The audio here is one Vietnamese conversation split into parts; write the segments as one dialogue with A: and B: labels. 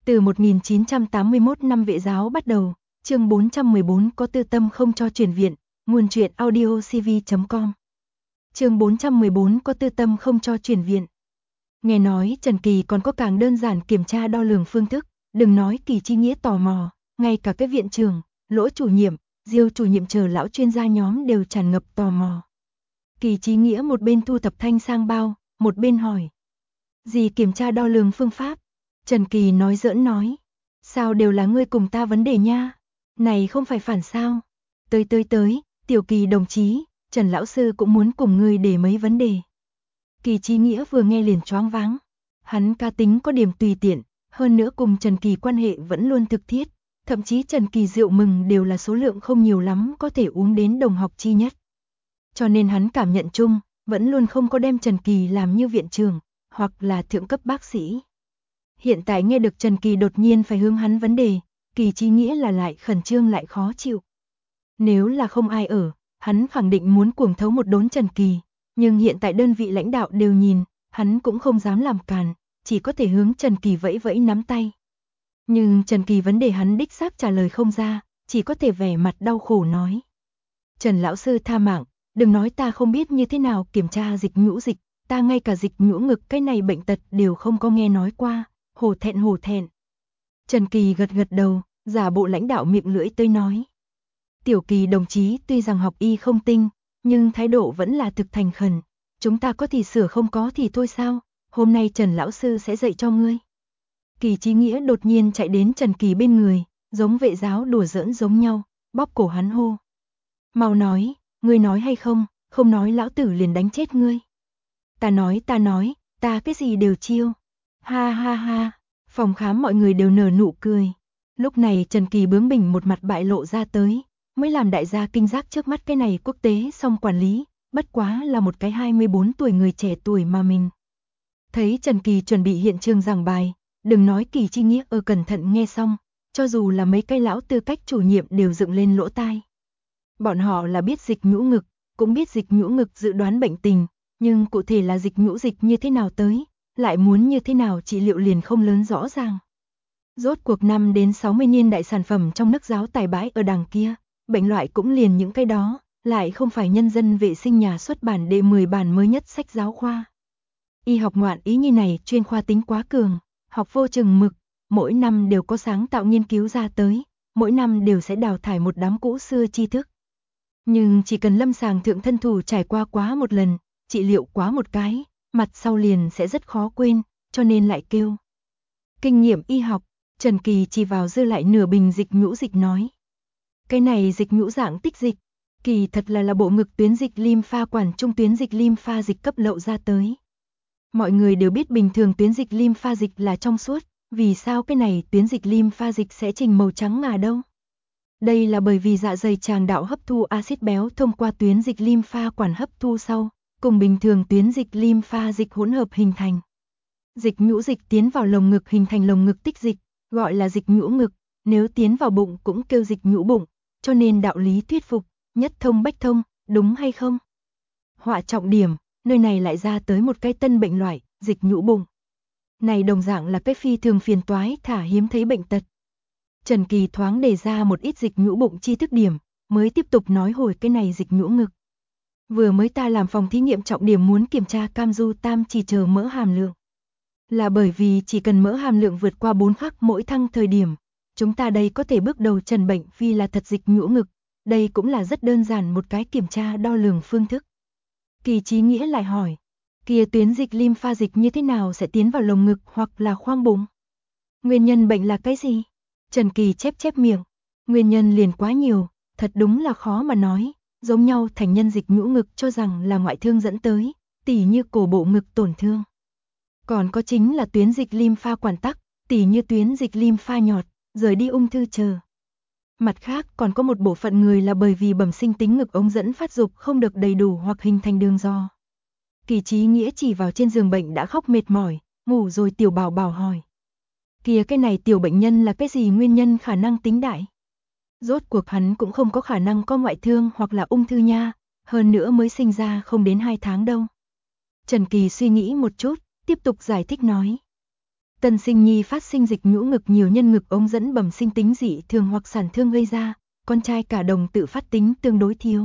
A: Từ 1981 năm Vệ giáo bắt đầu, chương 414 có tư tâm không cho chuyển viện, nguồn truyện audiocv.com. Chương 414 có tư tâm không cho chuyển viện. Nghe nói Trần Kỳ còn có càng đơn giản kiểm tra đo lường phương thức, đừng nói Kỳ Chi Nghĩa tò mò, ngay cả cái viện trưởng, Lỗ chủ nhiệm, Diêu chủ nhiệm chờ lão chuyên gia nhóm đều tràn ngập tò mò. Kỳ Chi Nghĩa một bên thu thập thanh sang bao, một bên hỏi. Gì kiểm tra đo lường phương pháp? Trần Kỳ nói giỡn nói. Sao đều là ngươi cùng ta vấn đề nha? Này không phải phản sao? Tới, Tiểu Kỳ đồng chí, Trần lão sư cũng muốn cùng ngươi để mấy vấn đề. Kỳ Chi Nghĩa vừa nghe liền choáng váng. Hắn cá tính có điểm tùy tiện, hơn nữa cùng Trần Kỳ quan hệ vẫn luôn thực thiết, thậm chí Trần Kỳ rượu mừng đều là số lượng không nhiều lắm có thể uống đến đồng học chi nhất. Cho nên hắn cảm nhận chung, vẫn luôn không có đem Trần Kỳ làm như viện trưởng, hoặc là thượng cấp bác sĩ. Hiện tại nghe được Trần Kỳ đột nhiên phải hướng hắn vấn đề, Kỳ Chi Nghĩa là lại khẩn trương lại khó chịu. Nếu là không ai ở, hắn khẳng định muốn cuồng thấu một đốn Trần Kỳ, nhưng hiện tại đơn vị lãnh đạo đều nhìn, hắn cũng không dám làm càn, chỉ có thể hướng Trần Kỳ vẫy vẫy nắm tay. Nhưng Trần Kỳ vấn đề hắn đích xác trả lời không ra, chỉ có thể vẻ mặt đau khổ nói. Trần lão sư tha mạng, đừng nói ta không biết như thế nào kiểm tra dịch nhũ dịch, ta ngay cả dịch nhũ ngực cái này bệnh tật đều không có nghe nói qua, hổ thẹn. Trần Kỳ gật đầu, giả bộ lãnh đạo miệng lưỡi tươi nói. Tiểu Kỳ đồng chí tuy rằng học y không tinh, nhưng thái độ vẫn là thực thành khẩn, chúng ta có thì sửa không có thì thôi sao, hôm nay Trần lão sư sẽ dạy cho ngươi. Kỳ Chi Nghĩa đột nhiên chạy đến Trần Kỳ bên người, giống vệ giáo đùa giỡn giống nhau, bóp cổ hắn hô. Mau nói, ngươi nói hay không, không nói lão tử liền đánh chết ngươi. Ta nói, ta cái gì đều chiêu. Ha, phòng khám mọi người đều nở nụ cười. Lúc này Trần Kỳ bướng bỉnh một mặt bại lộ ra tới, mới làm đại gia kinh giác trước mắt cái này quốc tế song quản lý, bất quá là một cái 24 tuổi người trẻ tuổi mà mình. Thấy Trần Kỳ chuẩn bị hiện trường giảng bài, đừng nói Kỳ Chi Nghĩa cẩn thận nghe xong, cho dù là mấy cái lão tư cách chủ nhiệm đều dựng lên lỗ tai. Bọn họ là biết dịch nhũ ngực, cũng biết dịch nhũ ngực dự đoán bệnh tình, nhưng cụ thể là dịch nhũ dịch như thế nào tới, lại muốn như thế nào trị liệu liền không lớn rõ ràng. Rốt cuộc 5 đến 60 niên đại sản phẩm trong nước giáo tài bãi ở đằng kia, bệnh loại cũng liền những cái đó, lại không phải nhân dân vệ sinh nhà xuất bản đệ 10 bản mới nhất sách giáo khoa. Y học ngoạn ý như này chuyên khoa tính quá cường, học vô chừng mực, mỗi năm đều có sáng tạo nghiên cứu ra tới, mỗi năm đều sẽ đào thải một đám cũ xưa tri thức. Nhưng chỉ cần lâm sàng thượng thân thủ trải qua quá một lần, trị liệu quá một cái, mặt sau liền sẽ rất khó quên, cho nên lại kêu. Kinh nghiệm y học, Trần Kỳ chỉ vào dư lại nửa bình dịch nhũ dịch nói. Cái này dịch nhũ dạng tích dịch, kỳ thật là bộ ngực tuyến dịch lympha quản trung tuyến dịch lympha dịch cấp lậu ra tới. Mọi người đều biết bình thường tuyến dịch lympha dịch là trong suốt, vì sao cái này tuyến dịch lympha dịch sẽ trình màu trắng ngà đâu? Đây là bởi vì dạ dày tràng đạo hấp thu axit béo thông qua tuyến dịch lympha quản hấp thu sau, cùng bình thường tuyến dịch lympha dịch hỗn hợp hình thành. Dịch nhũ dịch tiến vào lồng ngực hình thành lồng ngực tích dịch, gọi là dịch nhũ ngực, nếu tiến vào bụng cũng kêu dịch nhũ bụng, cho nên đạo lý thuyết phục, nhất thông bách thông, đúng hay không? Họa trọng điểm, nơi này lại ra tới một cái tân bệnh loại, dịch nhũ bụng. Này đồng dạng là cái phi thường phiền toái thả hiếm thấy bệnh tật. Trần Kỳ thoáng đề ra một ít dịch nhũ bụng chi thức điểm, mới tiếp tục nói hồi cái này dịch nhũ ngực. Vừa mới ta làm phòng thí nghiệm trọng điểm muốn kiểm tra cam du tam chỉ chờ mỡ hàm lượng. Là bởi vì chỉ cần mỡ hàm lượng vượt qua 4 khắc mỗi thăng thời điểm, chúng ta đây có thể bước đầu trần bệnh vì là thật dịch nhũ ngực, đây cũng là rất đơn giản một cái kiểm tra đo lường phương thức. Kỳ Chí Nghĩa lại hỏi, kia tuyến dịch lympha dịch như thế nào sẽ tiến vào lồng ngực hoặc là khoang bụng? Nguyên nhân bệnh là cái gì? Trần Kỳ chép miệng, nguyên nhân liền quá nhiều, thật đúng là khó mà nói, giống nhau thành nhân dịch nhũ ngực cho rằng là ngoại thương dẫn tới, tỉ như cổ bộ ngực tổn thương. Còn có chính là tuyến dịch lympha quản tắc, tỉ như tuyến dịch lympha nhọt, rời đi ung thư chờ. Mặt khác còn có một bộ phận người là bởi vì bẩm sinh tính ngực ống dẫn phát dục không được đầy đủ hoặc hình thành đường ro. Kỳ Chí Nghĩa chỉ vào trên giường bệnh đã khóc mệt mỏi, ngủ rồi tiểu bảo bảo hỏi. Kìa cái này tiểu bệnh nhân là cái gì nguyên nhân khả năng tính đại? Rốt cuộc hắn cũng không có khả năng có ngoại thương hoặc là ung thư nha, hơn nữa mới sinh ra không đến 2 tháng đâu. Trần Kỳ suy nghĩ một chút, tiếp tục giải thích nói. Tân sinh nhi phát sinh dịch nhũ ngực nhiều nhân ngực ống dẫn bẩm sinh tính dị thường hoặc sản thương gây ra, con trai cả đồng tự phát tính tương đối thiếu.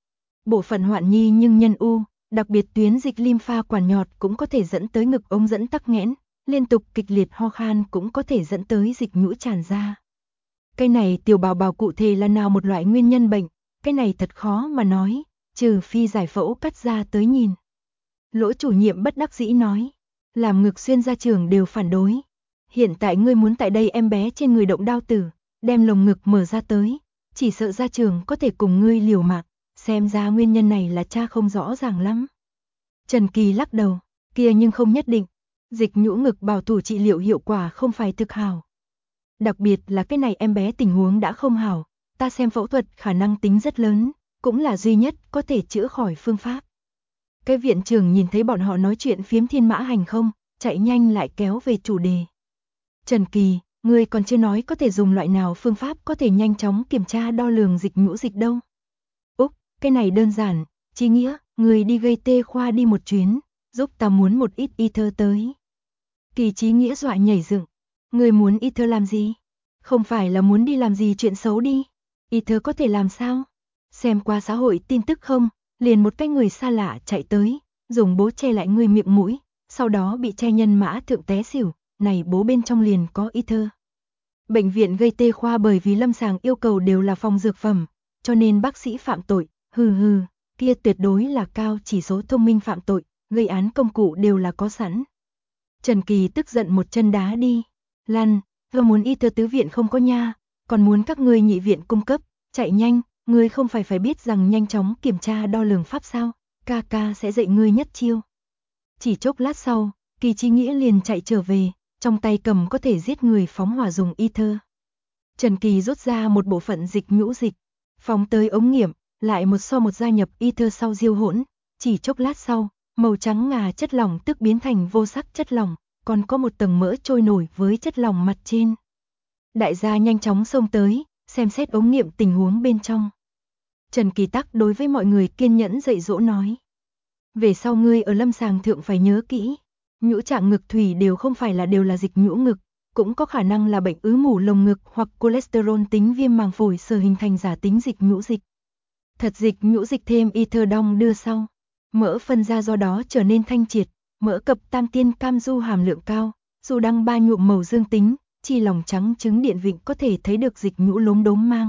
A: Bộ phận hoạn nhi nhưng nhân u, đặc biệt tuyến dịch lympha quản nhọt cũng có thể dẫn tới ngực ống dẫn tắc nghẽn, liên tục kịch liệt ho khan cũng có thể dẫn tới dịch nhũ tràn ra. Cái này tiểu bảo bảo cụ thể là nào một loại nguyên nhân bệnh, cái này thật khó mà nói, trừ phi giải phẫu cắt ra tới nhìn. Lỗ chủ nhiệm bất đắc dĩ nói, làm ngực xuyên ra trường đều phản đối. Hiện tại ngươi muốn tại đây em bé trên người động đao tử, đem lồng ngực mở ra tới, chỉ sợ ra trường có thể cùng ngươi liều mạng, xem ra nguyên nhân này là cha không rõ ràng lắm. Trần Kỳ lắc đầu, kia nhưng không nhất định, dịch nhũ ngực bảo thủ trị liệu hiệu quả không phải thực hảo. Đặc biệt là cái này em bé tình huống đã không hảo, ta xem phẫu thuật khả năng tính rất lớn, cũng là duy nhất có thể chữa khỏi phương pháp. Cái viện trưởng nhìn thấy bọn họ nói chuyện phiếm thiên mã hành không, chạy nhanh lại kéo về chủ đề. Trần Kỳ, ngươi còn chưa nói có thể dùng loại nào phương pháp có thể nhanh chóng kiểm tra đo lường dịch nhũ dịch đâu. Úc, cái này đơn giản, Chí Nghĩa, ngươi đi gây tê khoa đi một chuyến, giúp ta muốn một ít ether tới. Kỳ Chí Nghĩa dọa nhảy dựng, ngươi muốn ether làm gì? Không phải là muốn đi làm gì chuyện xấu đi. Ether có thể làm sao? Xem qua xã hội tin tức không, liền một cái người xa lạ chạy tới, dùng bố che lại người miệng mũi, sau đó bị che nhân mã thượng té xỉu, này bố bên trong liền có ether. Bệnh viện gây tê khoa bởi vì lâm sàng yêu cầu đều là phòng dược phẩm, cho nên bác sĩ phạm tội, kia tuyệt đối là cao chỉ số thông minh phạm tội, gây án công cụ đều là có sẵn. Trần Kỳ tức giận một chân đá đi, lăn, muốn ether tứ viện không có nha, còn muốn các ngươi nhị viện cung cấp, chạy nhanh, ngươi không phải biết rằng nhanh chóng kiểm tra đo lường pháp sao, ca ca sẽ dạy ngươi nhất chiêu. Chỉ chốc lát sau, Kỳ Chí Nghĩa liền chạy trở về, trong tay cầm có thể giết người phóng hỏa dùng ether. Trần Kỳ rút ra một bộ phận dịch nhũ dịch, phóng tới ống nghiệm, lại một so một gia nhập ether sau diêu hỗn, chỉ chốc lát sau, màu trắng ngà chất lỏng tức biến thành vô sắc chất lỏng, còn có một tầng mỡ trôi nổi với chất lỏng mặt trên. Đại gia nhanh chóng xông tới, xem xét ống nghiệm tình huống bên trong. Trần Kỳ Tắc đối với mọi người kiên nhẫn dạy dỗ nói. Về sau ngươi ở lâm sàng thượng phải nhớ kỹ, nhũ trạng ngực thủy đều không phải là đều là dịch nhũ ngực, cũng có khả năng là bệnh ứ mủ lồng ngực hoặc cholesterol tính viêm màng phổi sở hình thành giả tính dịch nhũ dịch. Thật dịch nhũ dịch thêm ether đong đưa sau, mỡ phân ra do đó trở nên thanh triệt, mỡ cập tam tiên cam du hàm lượng cao, dù đăng ba nhuộm màu dương tính, chi lòng trắng trứng điện vịnh có thể thấy được dịch nhũ lốm đốm mang.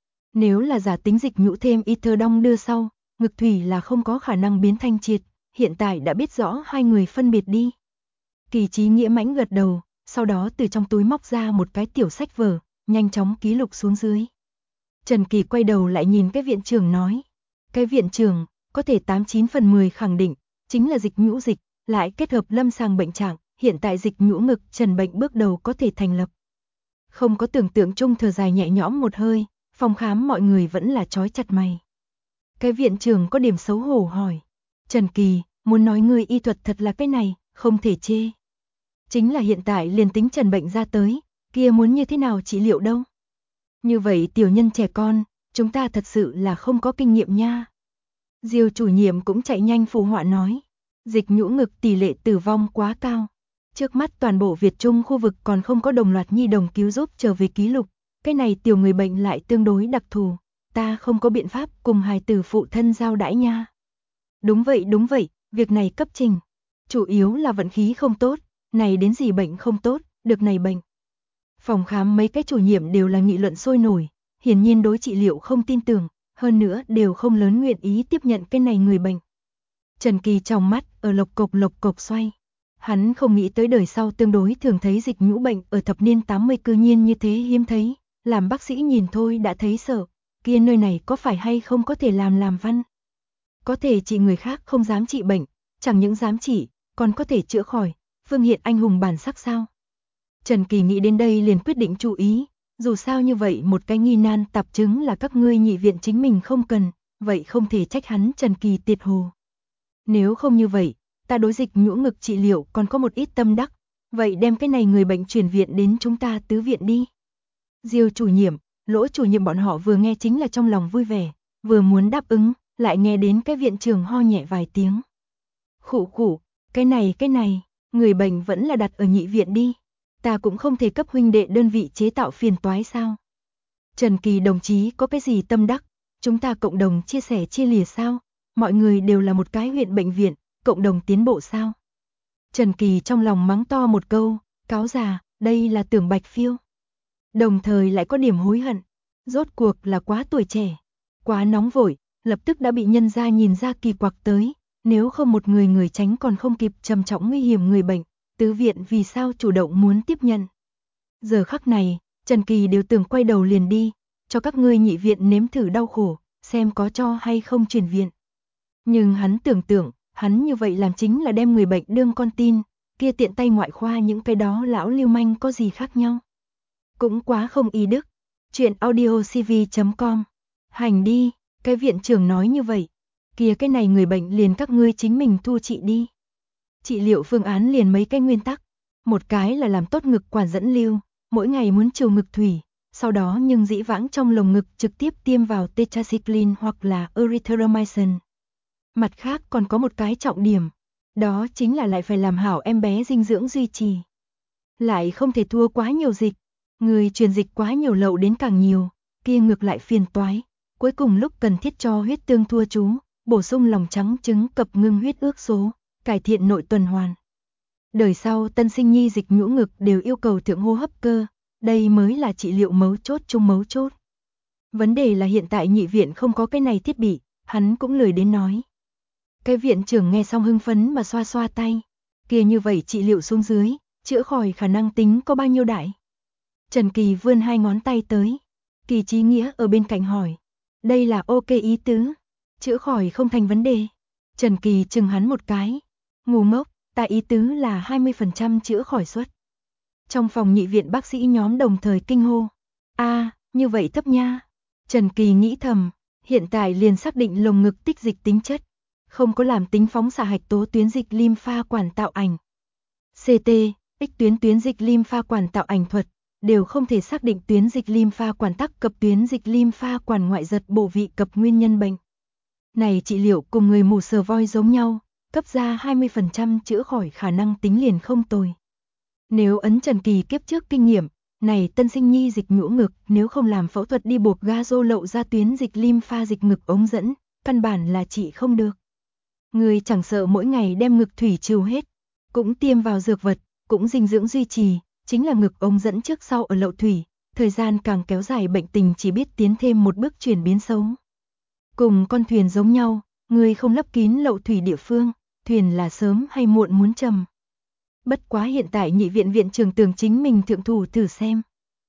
A: Nếu là giả tính dịch nhũ thêm ether đong đưa sau, ngực thủy là không có khả năng biến thanh triệt, hiện tại đã biết rõ hai người phân biệt đi. Kỳ Chí Nghĩa mãnh gật đầu, sau đó từ trong túi móc ra một cái tiểu sách vở, nhanh chóng ký lục xuống dưới. Trần Kỳ quay đầu lại nhìn cái viện trưởng nói, cái viện trưởng có thể 89 phần 10 khẳng định, chính là dịch nhũ dịch, lại kết hợp lâm sàng bệnh trạng, hiện tại dịch nhũ ngực trần bệnh bước đầu có thể thành lập. Không có tưởng tượng chung thở dài nhẹ nhõm một hơi, phòng khám mọi người vẫn là trói chặt mày. Cái viện trưởng có điểm xấu hổ hỏi, Trần Kỳ, muốn nói ngươi y thuật thật là cái này, không thể chê. Chính là hiện tại liền tính trần bệnh ra tới, kia muốn như thế nào trị liệu đâu. Như vậy tiểu nhân trẻ con, chúng ta thật sự là không có kinh nghiệm nha. Diêu chủ nhiệm cũng chạy nhanh phụ họa nói, dịch nhũ ngực tỷ lệ tử vong quá cao. Trước mắt toàn bộ Việt Trung khu vực còn không có đồng loạt nhi đồng cứu giúp trở về ký lục, cái này tiểu người bệnh lại tương đối đặc thù, ta không có biện pháp cùng hài tử phụ thân giao đãi nha. Đúng vậy, việc này cấp trình. Chủ yếu là vận khí không tốt, này đến gì bệnh không tốt, được này bệnh. Phòng khám mấy cái chủ nhiệm đều là nghị luận sôi nổi, hiển nhiên đối trị liệu không tin tưởng, hơn nữa đều không lớn nguyện ý tiếp nhận cái này người bệnh. Trần Kỳ trong mắt ở lộc cộc xoay. Hắn không nghĩ tới đời sau tương đối thường thấy dịch nhũ bệnh ở thập niên 80 cư nhiên như thế hiếm thấy, làm bác sĩ nhìn thôi đã thấy sợ, kia nơi này có phải hay không có thể làm văn. Có thể trị người khác không dám trị bệnh, chẳng những dám trị, còn có thể chữa khỏi, phương hiện anh hùng bản sắc sao. Trần Kỳ nghĩ đến đây liền quyết định chú ý, dù sao như vậy một cái nghi nan tạp chứng là các ngươi nhị viện chính mình không cần, vậy không thể trách hắn Trần Kỳ tiệt hồ. Nếu không như vậy, ta đối dịch nhũ ngực trị liệu còn có một ít tâm đắc, vậy đem cái này người bệnh chuyển viện đến chúng ta tứ viện đi. Diêu chủ nhiệm, Lỗ chủ nhiệm bọn họ vừa nghe chính là trong lòng vui vẻ, vừa muốn đáp ứng, lại nghe đến cái viện trưởng ho nhẹ vài tiếng. Khụ, cái này, người bệnh vẫn là đặt ở nhị viện đi, Ta cũng không thể cấp huynh đệ đơn vị chế tạo phiền toái sao? Trần Kỳ đồng chí có cái gì tâm đắc, chúng ta cộng đồng chia sẻ chia lìa sao? Mọi người đều là một cái huyện bệnh viện, cộng đồng tiến bộ sao? Trần Kỳ trong lòng mắng to một câu, cáo già, đây là Tưởng Bạch Phiêu. Đồng thời lại có điểm hối hận, rốt cuộc là quá tuổi trẻ, quá nóng vội, lập tức đã bị nhân gia nhìn ra kỳ quặc tới, nếu không một người tránh còn không kịp trầm trọng nguy hiểm người bệnh, tứ viện vì sao chủ động muốn tiếp nhận. Giờ khắc này, Trần Kỳ đều tưởng quay đầu liền đi, cho các ngươi nhị viện nếm thử đau khổ, xem có cho hay không chuyển viện. Nhưng hắn tưởng tượng, hắn như vậy làm chính là đem người bệnh đương con tin, kia tiện tay ngoại khoa những cái đó lão lưu manh có gì khác nhau. Cũng quá không ý đức. Chuyện audiocv.com. Hành đi, cái viện trưởng nói như vậy. Kìa cái này người bệnh liền các ngươi chính mình thu trị đi. Trị liệu phương án liền mấy cái nguyên tắc. Một cái là làm tốt ngực quản dẫn lưu, mỗi ngày muốn trừ ngực thủy. Sau đó nhưng dĩ vãng trong lồng ngực trực tiếp tiêm vào tetracycline hoặc là erythromycin. Mặt khác còn có một cái trọng điểm. Đó chính là lại phải làm hảo em bé dinh dưỡng duy trì. Lại không thể thua quá nhiều dịch. Người truyền dịch quá nhiều lậu đến càng nhiều, kia ngược lại phiền toái. Cuối cùng lúc cần thiết cho huyết tương thua chú, bổ sung lòng trắng trứng cập ngưng huyết ước số, cải thiện nội tuần hoàn. Đời sau tân sinh nhi dịch nhũ ngực đều yêu cầu thượng hô hấp cơ, đây mới là trị liệu mấu chốt chung mấu chốt. Vấn đề là hiện tại nhị viện không có cái này thiết bị, hắn cũng lười đến nói. Cái viện trưởng nghe xong hưng phấn mà xoa xoa tay, kia như vậy trị liệu xuống dưới, chữa khỏi khả năng tính có bao nhiêu đại? Trần Kỳ vươn hai ngón tay tới. Kỳ Chí Nghĩa ở bên cạnh hỏi. Đây là ok ý tứ. Chữa khỏi không thành vấn đề. Trần Kỳ chừng hắn một cái. Ngu ngốc, ta ý tứ là 20% chữa khỏi suất. Trong phòng nhị viện bác sĩ nhóm đồng thời kinh hô. Như vậy thấp nha. Trần Kỳ nghĩ thầm. Hiện tại liền xác định lồng ngực tích dịch tính chất. Không có làm tính phóng xạ hạch tố tuyến dịch lympha quản tạo ảnh. CT, X tuyến dịch lympha quản tạo ảnh thuật. Đều không thể xác định tuyến dịch lympha quản tắc cập tuyến dịch lympha quản ngoại giật bộ vị cập nguyên nhân bệnh. Này trị liệu cùng người mù sờ voi giống nhau, cấp ra 20% chữa khỏi khả năng tính liền không tồi. Nếu ấn Trần Kỳ kiếp trước kinh nghiệm, này tân sinh nhi dịch nhũ ngực nếu không làm phẫu thuật đi buộc gazo lậu ra tuyến dịch lympha dịch ngực ống dẫn, căn bản là trị không được. Người chẳng sợ mỗi ngày đem ngực thủy trừ hết, cũng tiêm vào dược vật, cũng dinh dưỡng duy trì. Chính là ngực ống dẫn trước sau ở lậu thủy, thời gian càng kéo dài bệnh tình chỉ biết tiến thêm một bước chuyển biến xấu. Cùng con thuyền giống nhau, người không lấp kín lậu thủy địa phương, thuyền là sớm hay muộn muốn trầm. Bất quá hiện tại nhị viện viện trưởng tưởng chính mình thượng thủ thử xem.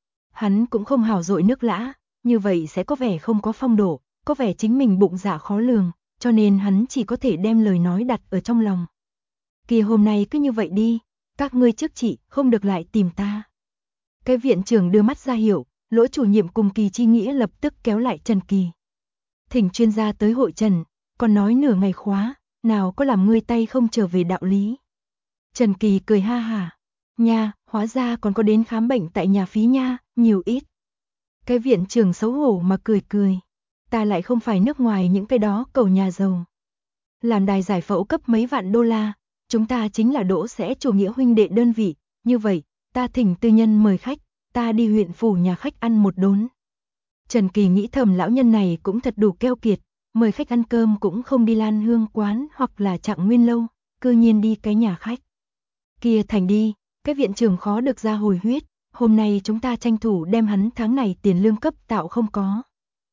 A: Hắn cũng không hào dội nước lã, như vậy sẽ có vẻ không có phong độ, có vẻ chính mình bụng dạ khó lường, cho nên hắn chỉ có thể đem lời nói đặt ở trong lòng. Kia hôm nay cứ như vậy đi. Các ngươi trước chị, không được lại tìm ta. Cái viện trưởng đưa mắt ra hiệu, Lỗ chủ nhiệm cùng Kỳ Chi Nghĩa lập tức kéo lại Trần Kỳ. Thỉnh chuyên gia tới hội trần, còn nói nửa ngày khóa, nào có làm ngươi tay không trở về đạo lý. Trần Kỳ cười ha hả, nha, hóa ra còn có đến khám bệnh tại nhà phí nha, nhiều ít. Cái viện trưởng xấu hổ mà cười, ta lại không phải nước ngoài những cái đó cầu nhà giàu. Làm đài giải phẫu cấp mấy vạn đô la. Chúng ta chính là đỗ sẽ chủ nghĩa huynh đệ đơn vị, như vậy, ta thỉnh tư nhân mời khách, ta đi huyện phủ nhà khách ăn một đốn. Trần Kỳ nghĩ thầm lão nhân này cũng thật đủ keo kiệt, mời khách ăn cơm cũng không đi Lan Hương quán hoặc là Trạng Nguyên lâu, cư nhiên đi cái nhà khách. Kia thành đi, cái viện trưởng khó được ra hồi huyết, hôm nay chúng ta tranh thủ đem hắn tháng này tiền lương cấp tạo không có.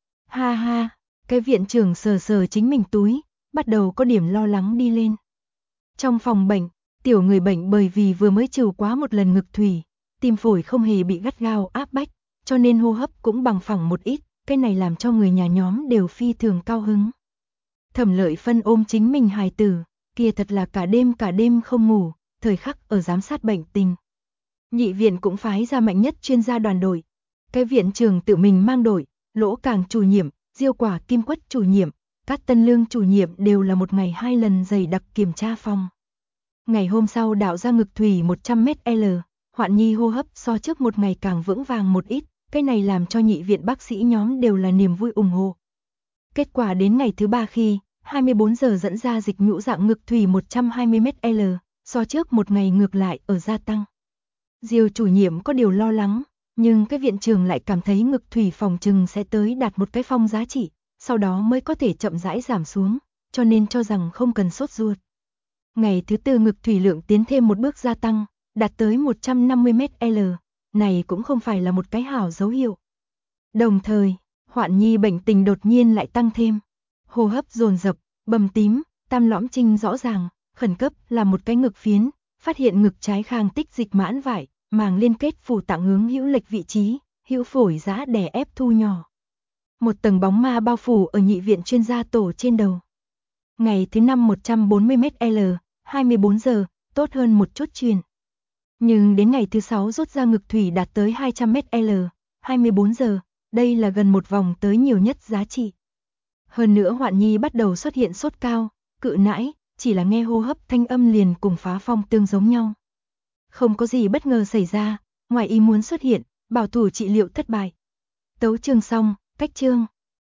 A: Ha ha, cái viện trưởng sờ chính mình túi, bắt đầu có điểm lo lắng đi lên. Trong phòng bệnh, tiểu người bệnh bởi vì vừa mới trừ quá một lần ngực thủy, tim phổi không hề bị gắt gao áp bách, cho nên hô hấp cũng bằng phẳng một ít, cái này làm cho người nhà nhóm đều phi thường cao hứng. Thẩm Lợi Phân ôm chính mình hài tử, kia thật là cả đêm không ngủ, thời khắc ở giám sát bệnh tình. Nhị viện cũng phái ra mạnh nhất chuyên gia đoàn đội. Cái viện trưởng tự mình mang đội, Lỗ Càng chủ nhiệm, Diêu Quả Kim Quất chủ nhiệm, Cát Tân Lương chủ nhiệm đều là một ngày 2 lần dày đặc kiểm tra phòng. Ngày hôm sau đạo ra ngực thủy 100ml, Hoạn Nhi hô hấp so trước một ngày càng vững vàng một ít, cái này làm cho nhị viện bác sĩ nhóm đều là niềm vui ủng hộ. Kết quả đến ngày thứ 3 khi, 24 giờ dẫn ra dịch nhũ dạng ngực thủy 120ml, so trước một ngày ngược lại ở gia tăng. Diêu chủ nhiệm có điều lo lắng, nhưng cái viện trưởng lại cảm thấy ngực thủy phòng chừng sẽ tới đạt một cái phong giá trị, sau đó mới có thể chậm rãi giảm xuống, cho nên cho rằng không cần sốt ruột. Ngày thứ tư ngực thủy lượng tiến thêm một bước gia tăng, đạt tới 150 ml, này cũng không phải là một cái hảo dấu hiệu. Đồng thời, Hoạn Nhi bệnh tình đột nhiên lại tăng thêm, hô hấp dồn dập, bầm tím, tam lõm trinh rõ ràng, khẩn cấp là một cái ngực phiến, phát hiện ngực trái khang tích dịch mãn vải, màng liên kết phủ tạng hướng hữu lệch vị trí, hữu phổi giá đè ép thu nhỏ. Một tầng bóng ma bao phủ ở nhị viện chuyên gia tổ trên đầu. Ngày thứ 5 140 ml, 24 giờ, tốt hơn một chút truyền. Nhưng đến ngày thứ 6 rút ra ngực thủy đạt tới 200 ml, 24 giờ, đây là gần một vòng tới nhiều nhất giá trị. Hơn nữa Hoạn Nhi bắt đầu xuất hiện sốt cao, cự nãi, chỉ là nghe hô hấp thanh âm liền cùng phá phong tương giống nhau. Không có gì bất ngờ xảy ra, ngoài ý muốn xuất hiện, bảo thủ trị liệu thất bại. Tấu chương xong, cách chương.